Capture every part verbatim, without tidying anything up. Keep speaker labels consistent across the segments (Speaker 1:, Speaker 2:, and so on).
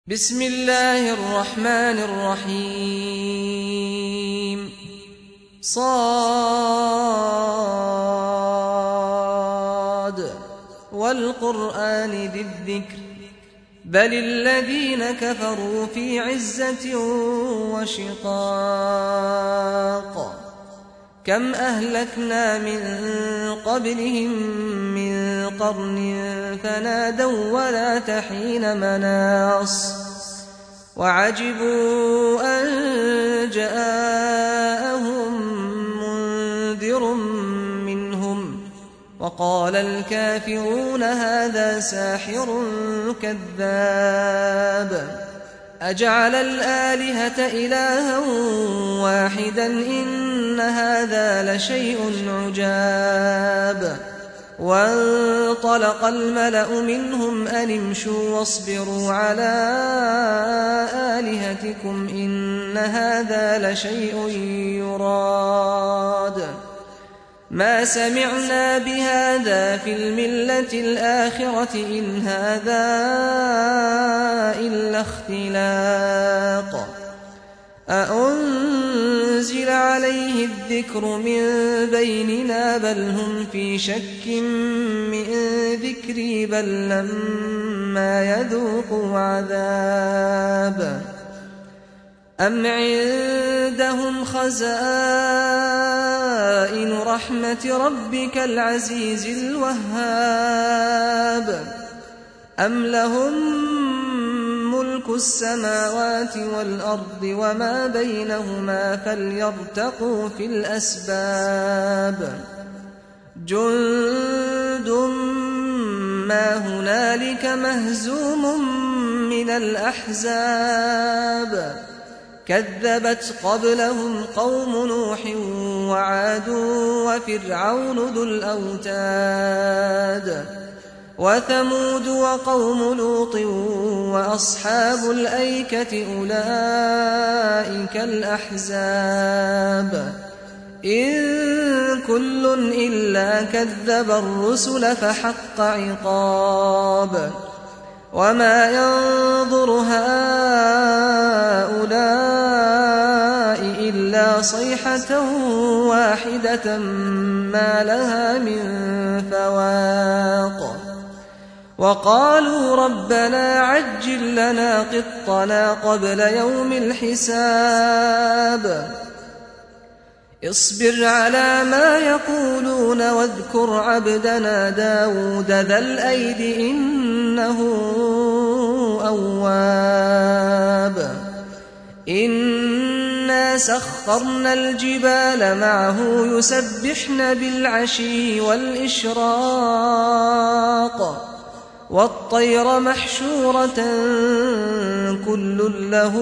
Speaker 1: بسم الله الرحمن الرحيم صاد والقرآن ذي الذكر بل الذين كفروا في عزة وشقاق كم أهلكنا من قبلهم من قرن فنادوا ولا تحين مناص وعجبوا أن جاءهم منذر منهم وقال الكافرون هذا ساحر كذاب أجعل الآلهة إلها واحدا إن هذا لشيء عجاب وانطلق الملأ منهم أن امشوا واصبروا على آلهتكم إن هذا لشيء يراد ما سمعنا بهذا في الملة الآخرة إن هذا إلا اختلاق أأنزل عليه الذكر من بيننا بل هم في شك من ذكري بل لما يذوقوا عذاب أم عندهم خزائن رحمة ربك العزيز الوهاب أم لهم ملك السماوات والأرض وما بينهما فليرتقوا في الأسباب جند ما هنالك مهزوم من الأحزاب كذبت قبلهم قوم نوح وعاد وفرعون ذو الأوتاد وثمود وقوم لوط وأصحاب الأيكة أولئك الأحزاب إن كل إلا كذب الرسل فحق عقاب وما ينظر هؤلاء إلا صيحة واحدة ما لها من فواق وقالوا ربنا عجل لنا قطنا قبل يوم الحساب اصبر على ما يقولون واذكر عبدنا داود ذا الأيد إنه أواب إنا سخرنا الجبال معه يسبحن بالعشي والإشراق والطير محشورة كل له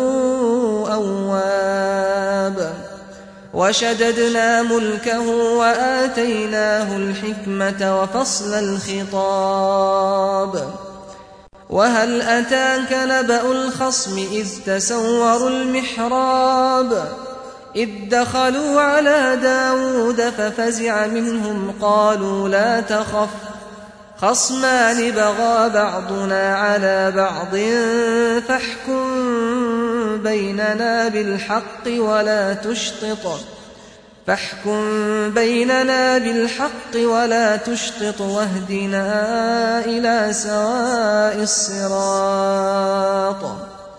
Speaker 1: أواب وشددنا ملكه وآتيناه الحكمة وفصل الخطاب وهل أتاك نبأ الخصم إذ تسوروا المحراب إذ دخلوا على داود ففزع منهم قالوا لا تخف خصمان بغى بعضنا على بعض فاحكم بيننا بالحق ولا تشطط فاحكم بيننا بالحق ولا تشطط واهدنا إلى سواء الصراط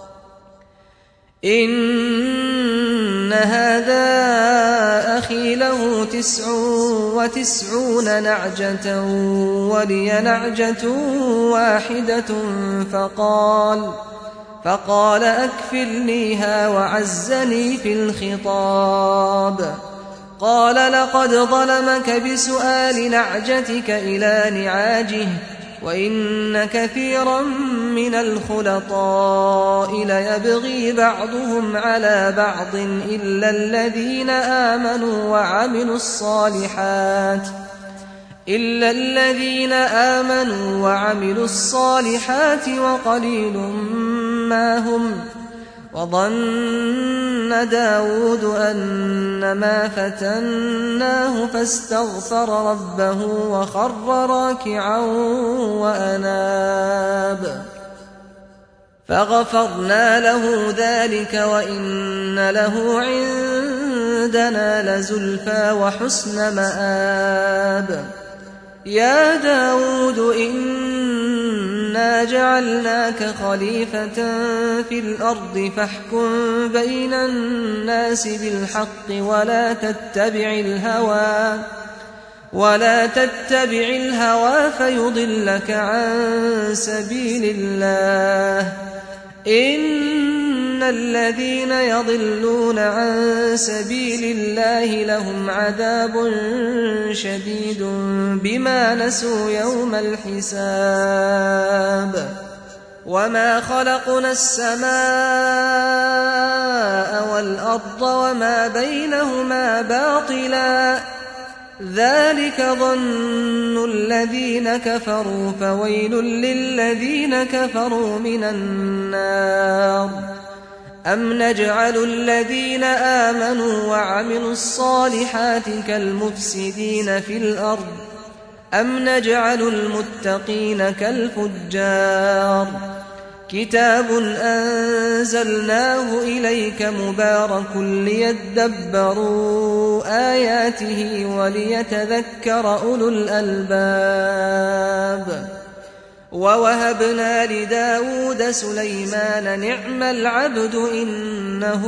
Speaker 1: إن هذا أخي له تسع وتسعون نعجة ولي نعجة واحدة فقال فقال أكفلنيها وعزني في الخطاب قال لقد ظلمك بسؤال نعجتك إلى نعاجه وإن كثيرا من الخلطاء ليبغي بعضهم على بعض إلا الذين آمنوا وعملوا الصالحات إلا الذين آمنوا وعملوا الصالحات وقليل ما هم وظن داود أنما فتناه فاستغفر ربه وخر راكعا وأناب فغفرنا له ذلك وإن له عندنا لزلفى وحسن مآب. يا داود إنا جعلناك خليفة في الأرض فاحكم بين الناس بالحق ولا تتبع الهوى ولا تتبع الهوى فيضلك عن سبيل الله. إن الذين يضلون عن سبيل الله لهم عذاب شديد بما نسوا يوم الحساب. وما خلقنا السماء والأرض وما بينهما باطلا ذلك ظن الذين كفروا فويل للذين كفروا من النار. أم نجعل الذين آمنوا وعملوا الصالحات كالمفسدين في الأرض أم نجعل المتقين كالفجار. كتاب أنزلناه إليك مبارك ليدبروا آياته وليتذكر أولو الألباب. ووهبنا لداود سليمان نعم العبد إنه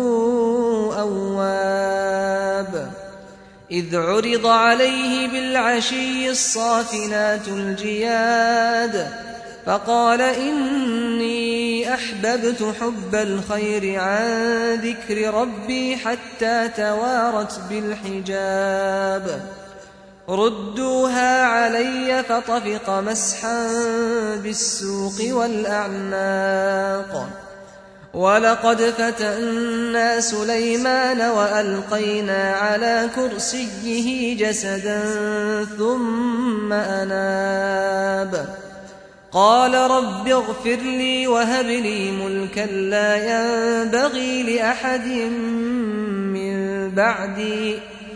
Speaker 1: أواب. إذ عرض عليه بالعشي الصافنات الجياد فقال إني أحببت حب الخير عن ذكر ربي حتى توارت بالحجاب. ردوها علي فطفق مسحا بالسوق والأعناق. ولقد فتنا سليمان وألقينا على كرسيه جسدا ثم أناب. قال رب اغفر لي وهب لي ملكا لا ينبغي لأحد من بعدي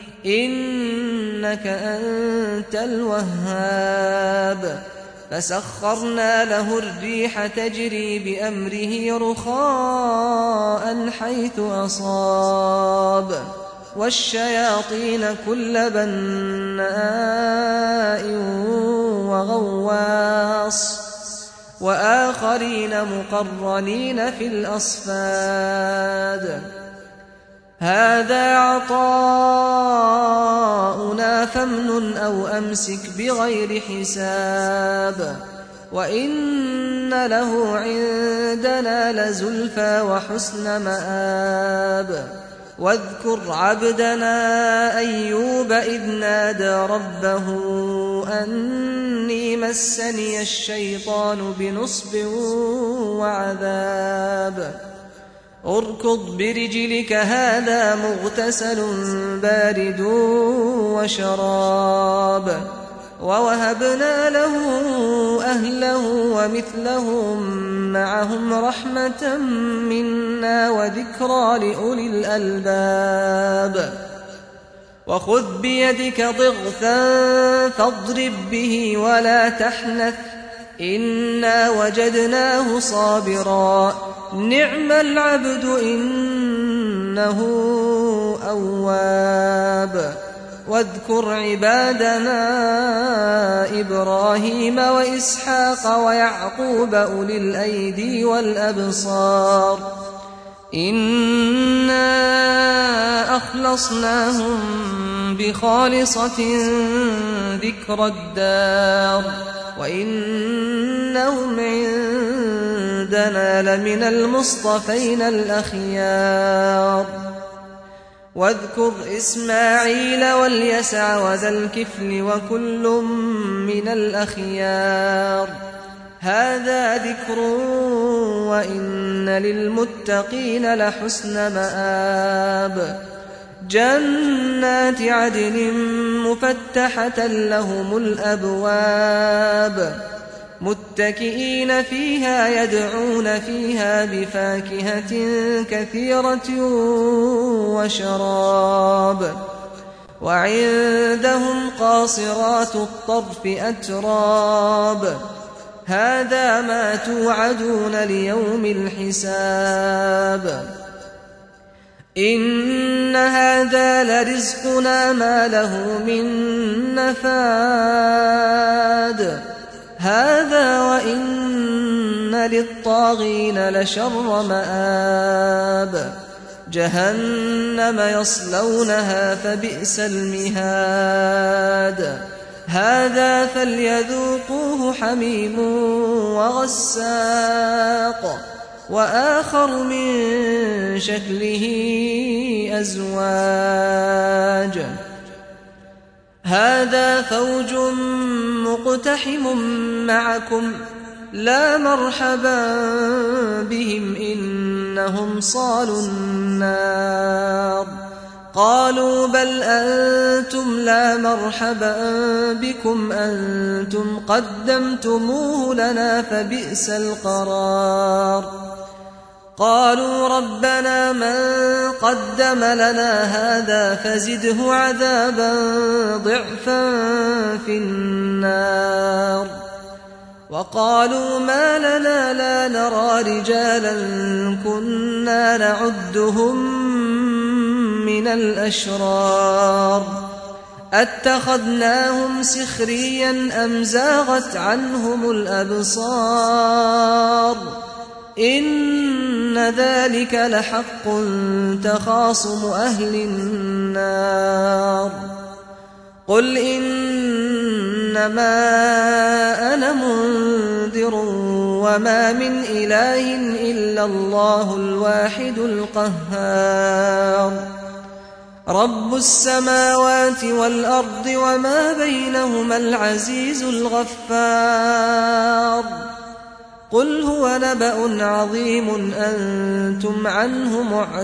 Speaker 1: إنك أنت الوهاب. فسخرنا له الريح تجري بأمره رخاء حيث أصاب والشياطين كل بناء وغواص وآخرين مقرنين في الأصفاد. هذا عطاؤنا فامنن أو أمسك بغير حساب. وإن له عندنا لزلفى وحسن مآب. واذكر عبدنا أيوب إذ نادى ربه أني مسني الشيطان بنصب وعذاب. اركض برجلك هذا مغتسل بارد وشراب. ووهبنا له أهله ومثلهم معهم رحمة منا وذكرى لأولي الألباب. وخذ بيدك ضغثا فاضرب به ولا تحنث إنا وجدناه صابرا نعم العبد إنه أواب. واذكر عبادنا إبراهيم وإسحاق ويعقوب أولي الأيدي والأبصار إنا أخلصناهم بخالصة ذكر الدار وإنهم عندنا لمن المصطفين الأخيار. واذكر إسماعيل واليسع وذا الكفل وكل من الأخيار هذا ذكر وإن للمتقين لحسن مآب. جنات عدن مفتحة لهم الأبواب متكئين فيها يدعون فيها بفاكهة كثيرة وشراب. وعندهم قاصرات الطرف أتراب هذا ما توعدون ليوم الحساب إن هذا لرزقنا ما له من نفاد هذا وإن للطاغين لشر مآب جهنم يصلونها فبئس المهاد هذا فليذوقوه حميم وغساق وآخر من شكله أزواج هذا فوج مقتحم معكم لا مرحبا بهم إنهم صالوا النار قالوا بل أنتم لا مرحبا بكم أنتم قدمتموه لنا فبئس القرار قالوا ربنا من قدم لنا هذا فزده عذابا ضعفا في النار وقالوا ما لنا لا نرى رجالا كنا نعدهم من الأشرار أتخذناهم سخريا أم زاغت عنهم الأبصار إن ذلك لحق تخاصم أهل النار قل إنما أنا منذر وما من إله إلا الله الواحد القهار رب السماوات والأرض وما بينهما العزيز الغفار قل هو نبأ عظيم أنتم عنه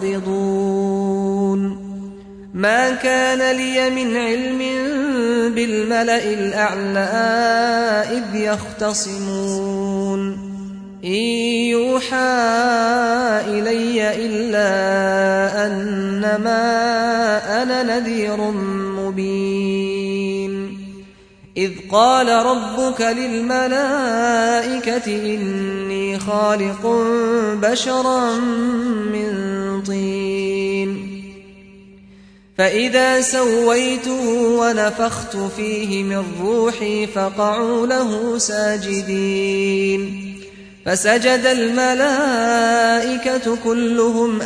Speaker 1: معرضون ما كان لي من علم بالملأ الأعلى إذ يختصمون إن يوحى إلي إلا أنما أنا نذير مبين إذ قال ربك للملائكة إني خالق بشرا من طين فإذا سويته ونفخت فيه من روحي فقعوا له ساجدين فسجد الملائكة كلهم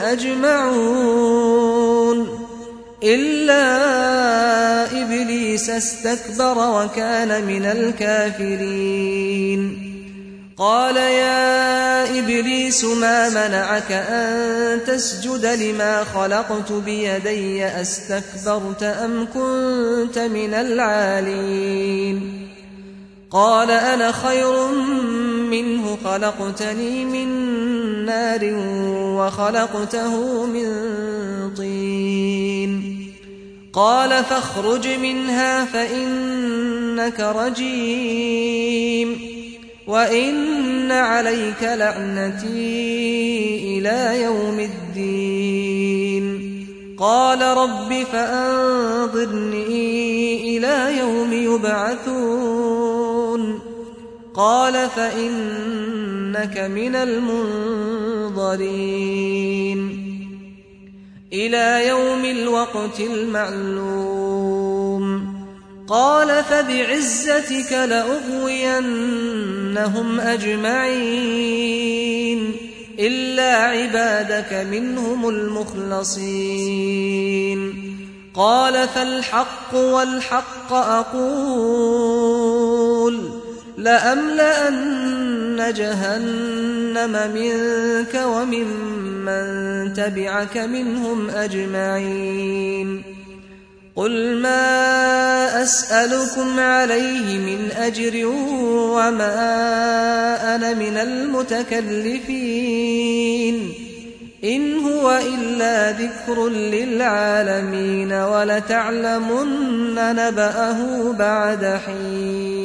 Speaker 1: أجمعون إلا إبليس استكبر وكان من الكافرين قال يا إبليس ما منعك أن تسجد لما خلقت بيدي أستكبرت أم كنت من العالين قال أنا خير منه خلقتني من نار وخلقته من طين قال فاخرج منها فإنك رجيم وإن عليك لعنتي إلى يوم الدين قال رب فأنظرني إلى يوم يبعثون قال فإنك من المنظرين إلى يوم الوقت المعلوم قال فبعزتك لأغوينهم أجمعين إلا عبادك منهم المخلصين قال فالحق والحق أقول لأملأن جهنم منك وممن تبعك منهم أجمعين قل ما أسألكم عليه من أجر وما أنا من المتكلفين إن هو إلا ذكر للعالمين ولتعلمن نبأه بعد حين